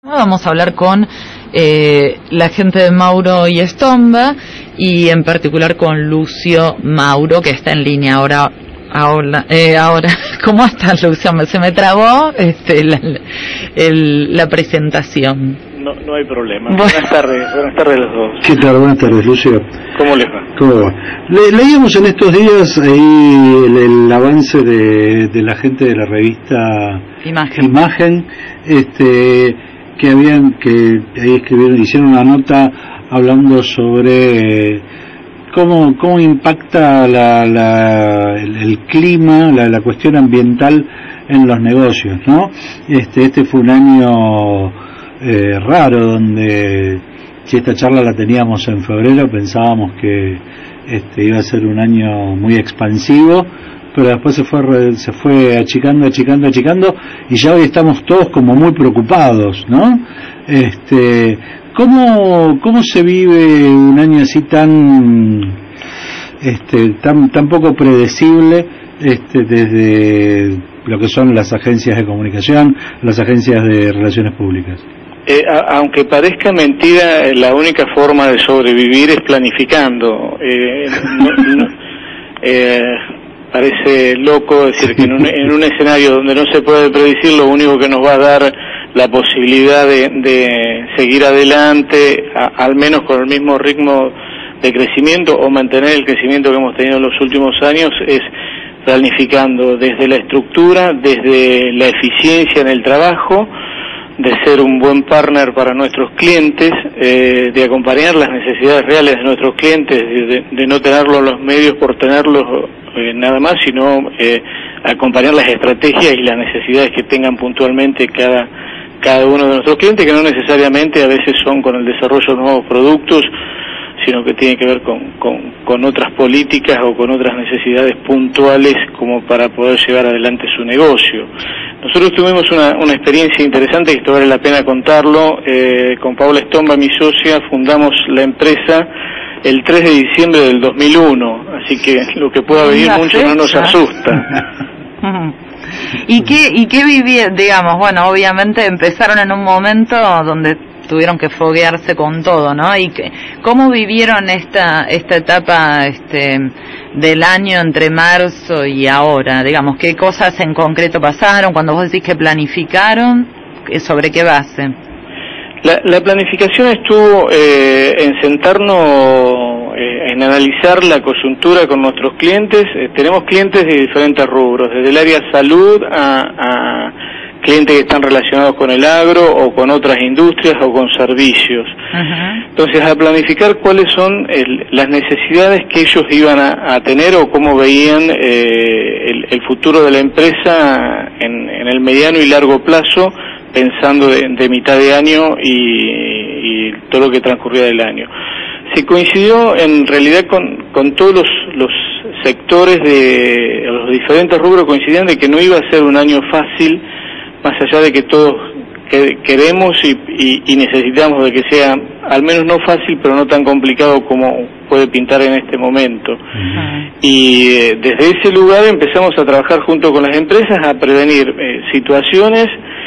Vamos a hablar con la gente de Mauro y Estomba, y en particular con Lucio Mauro, que está en línea ahora. ¿Cómo estás, Lucio? Se me trabó la presentación. No hay problema. Buenas tardes los dos. ¿Qué tal? Buenas tardes, Lucio. ¿Cómo les va? ¿Cómo va? Leíamos en estos días ahí el avance de la gente de la revista Imagen, que ahí hicieron una nota hablando sobre cómo impacta el clima, la cuestión ambiental en los negocios, ¿no? Este fue un año raro, donde si esta charla la teníamos en febrero pensábamos que iba a ser un año muy expansivo, pero después se fue achicando, y ya hoy estamos todos como muy preocupados, ¿no? ¿Cómo se vive un año así tan poco predecible desde lo que son las agencias de comunicación, las agencias de relaciones públicas? Aunque parezca mentira, la única forma de sobrevivir es planificando. Parece loco decir que en un escenario donde no se puede predecir, lo único que nos va a dar la posibilidad de seguir adelante, al menos con el mismo ritmo de crecimiento, o mantener el crecimiento que hemos tenido en los últimos años, es planificando desde la estructura, desde la eficiencia en el trabajo, de ser un buen partner para nuestros clientes, de acompañar las necesidades reales de nuestros clientes, de no tenerlos los medios por tenerlos nada más, sino acompañar las estrategias y las necesidades que tengan puntualmente cada uno de nuestros clientes, que no necesariamente a veces son con el desarrollo de nuevos productos, sino que tiene que ver con otras políticas o con otras necesidades puntuales como para poder llevar adelante su negocio. Nosotros tuvimos una experiencia interesante, que esto vale la pena contarlo. Con Paula Estomba, mi socia, fundamos la empresa el 3 de diciembre del 2001, así que lo que pueda venir mucho no nos asusta. ¿Y qué vivieron? Digamos, bueno, obviamente empezaron en un momento donde tuvieron que foguearse con todo, ¿no? Y ¿cómo vivieron esta etapa del año entre marzo y ahora? Digamos, ¿qué cosas en concreto pasaron? Cuando vos decís que planificaron, ¿sobre qué base? La planificación estuvo en sentarnos, en analizar la coyuntura con nuestros clientes. Tenemos clientes de diferentes rubros, desde el área salud a clientes que están relacionados con el agro o con otras industrias o con servicios. Entonces, a planificar cuáles son las necesidades que ellos iban a tener, o cómo veían el futuro de la empresa en el mediano y largo plazo, pensando de mitad de año y todo lo que transcurría del año. Se coincidió en realidad con todos los sectores de los diferentes rubros, coincidían de que no iba a ser un año fácil, más allá de que todos queremos y necesitamos de que sea al menos no fácil, pero no tan complicado como puede pintar en este momento. Y desde ese lugar empezamos a trabajar junto con las empresas a prevenir situaciones,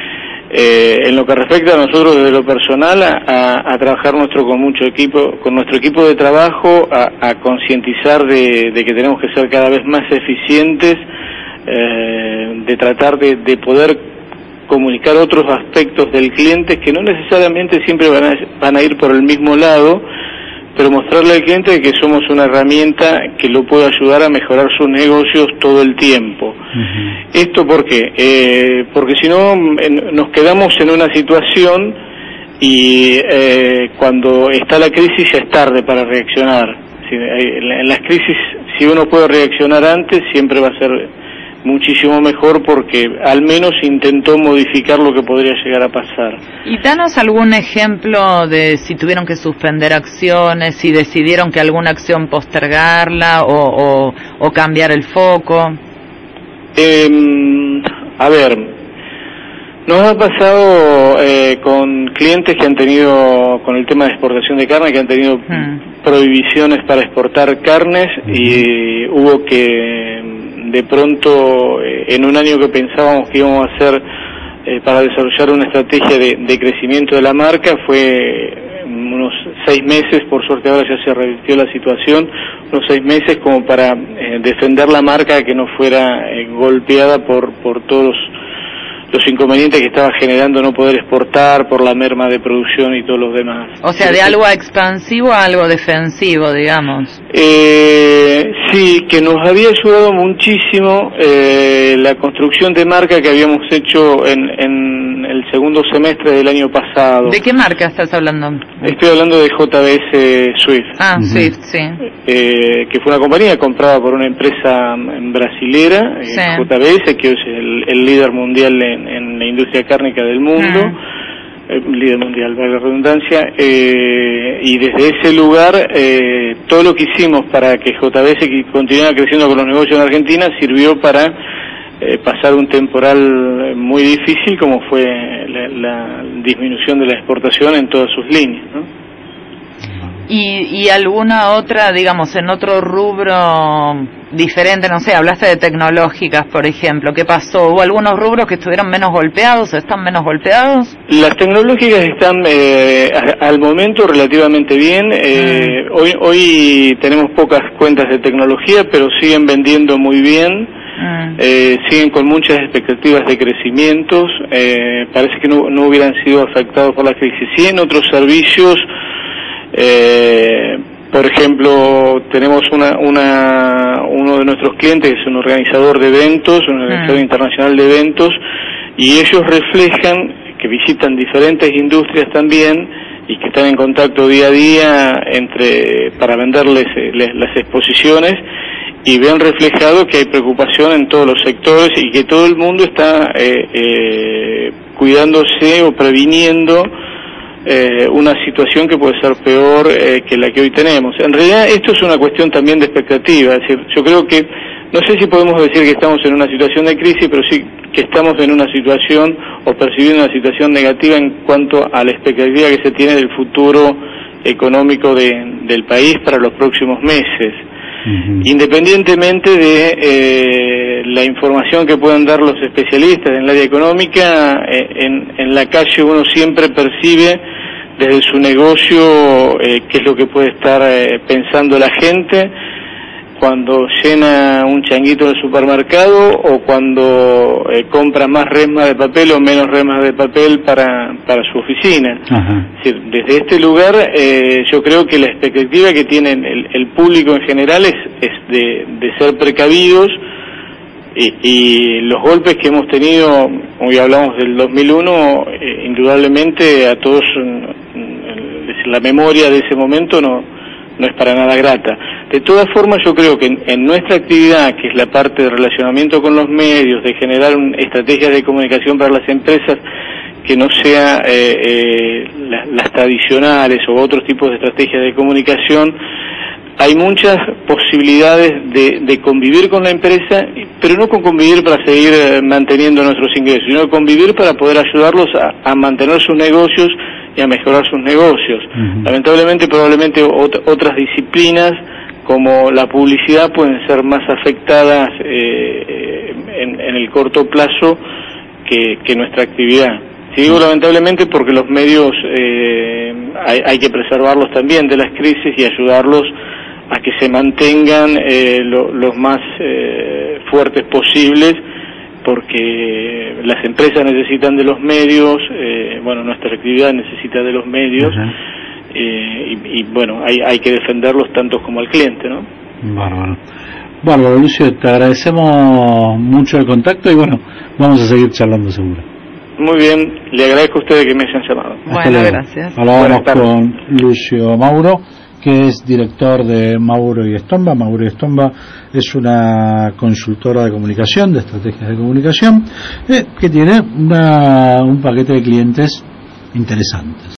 en lo que respecta a nosotros desde lo personal, a trabajar con nuestro equipo de trabajo, a concientizar de que tenemos que ser cada vez más eficientes, de tratar de poder comunicar otros aspectos del cliente que no necesariamente siempre van a ir por el mismo lado, pero mostrarle al cliente que somos una herramienta que lo puede ayudar a mejorar sus negocios todo el tiempo. ¿Esto por qué? Porque si no nos quedamos en una situación y cuando está la crisis ya es tarde para reaccionar. En las crisis, si uno puede reaccionar antes, siempre va a ser muchísimo mejor, porque al menos intentó modificar lo que podría llegar a pasar. Y danos algún ejemplo de si tuvieron que suspender acciones, si decidieron que alguna acción postergarla o cambiar el foco. A ver, nos ha pasado con clientes que han tenido, con el tema de exportación de carne, que han tenido prohibiciones para exportar carnes, y hubo que de pronto, en un año que pensábamos que íbamos a ser para desarrollar una estrategia de crecimiento de la marca. Fue unos 6 meses, por suerte ahora ya se revirtió la situación, unos 6 meses como para defender la marca, que no fuera golpeada por todos los inconvenientes que estaba generando no poder exportar por la merma de producción y todos los demás. O sea, de algo expansivo a algo defensivo, digamos. Sí, que nos había ayudado muchísimo la construcción de marca que habíamos hecho en el segundo semestre del año pasado. ¿De qué marca estás hablando? Estoy hablando de JBS Swift. Swift, sí. Que fue una compañía comprada por una empresa brasilera, sí. JBS, que es el líder mundial en la industria cárnica del mundo, líder mundial, para la redundancia, y desde ese lugar todo lo que hicimos para que JBS continuara creciendo con los negocios en Argentina sirvió para pasar un temporal muy difícil, como fue la disminución de la exportación en todas sus líneas, ¿no? ¿Y alguna otra, digamos, en otro rubro diferente? No sé, hablaste de tecnológicas, por ejemplo. ¿Qué pasó? ¿Hubo algunos rubros que estuvieron menos golpeados? ¿Están menos golpeados? Las tecnológicas están al momento relativamente bien. Hoy tenemos pocas cuentas de tecnología, pero siguen vendiendo muy bien. Siguen con muchas expectativas de crecimientos. Parece que no hubieran sido afectados por la crisis. Sí, en otros servicios, por ejemplo, tenemos uno de nuestros clientes que es un organizador de eventos, un organizador internacional de eventos, y ellos reflejan que visitan diferentes industrias también y que están en contacto día a día para venderles las exposiciones, y ven reflejado que hay preocupación en todos los sectores y que todo el mundo está cuidándose o previniendo una situación que puede ser peor que la que hoy tenemos. En realidad esto es una cuestión también de expectativa, es decir, yo creo que, no sé si podemos decir que estamos en una situación de crisis, pero sí que estamos en una situación o percibiendo una situación negativa en cuanto a la expectativa que se tiene del futuro económico del país para los próximos meses. Independientemente de la información que puedan dar los especialistas en el área económica, en la calle uno siempre percibe desde su negocio qué es lo que puede estar pensando la gente cuando llena un changuito en el supermercado, o cuando compra más resmas de papel o menos resmas de papel para su oficina. Es decir, desde este lugar yo creo que la expectativa que tiene el público en general es de ser precavidos, y los golpes que hemos tenido, hoy hablamos del 2001, indudablemente a todos la memoria de ese momento no es para nada grata. De todas formas, yo creo que en nuestra actividad, que es la parte de relacionamiento con los medios, de generar estrategias de comunicación para las empresas que no sea las tradicionales o otros tipos de estrategias de comunicación, hay muchas posibilidades de convivir con la empresa, pero no con convivir para seguir manteniendo nuestros ingresos, sino convivir para poder ayudarlos a mantener sus negocios y a mejorar sus negocios. Lamentablemente, probablemente otras disciplinas como la publicidad pueden ser más afectadas en el corto plazo que nuestra actividad. Sí, digo lamentablemente porque los medios hay que preservarlos también de las crisis y ayudarlos a que se mantengan los más fuertes posibles, porque las empresas necesitan de los medios, nuestra actividad necesita de los medios, y bueno, hay que defenderlos tanto como al cliente, ¿no? Bárbaro, Lucio, te agradecemos mucho el contacto y bueno, vamos a seguir charlando seguro. Muy bien, le agradezco a ustedes que me hayan llamado. Bueno, gracias. Hablábamos con Lucio Mauro, que es director de Mauro y Estomba. Mauro y Estomba es una consultora de comunicación, de estrategias de comunicación, que tiene un paquete de clientes interesantes.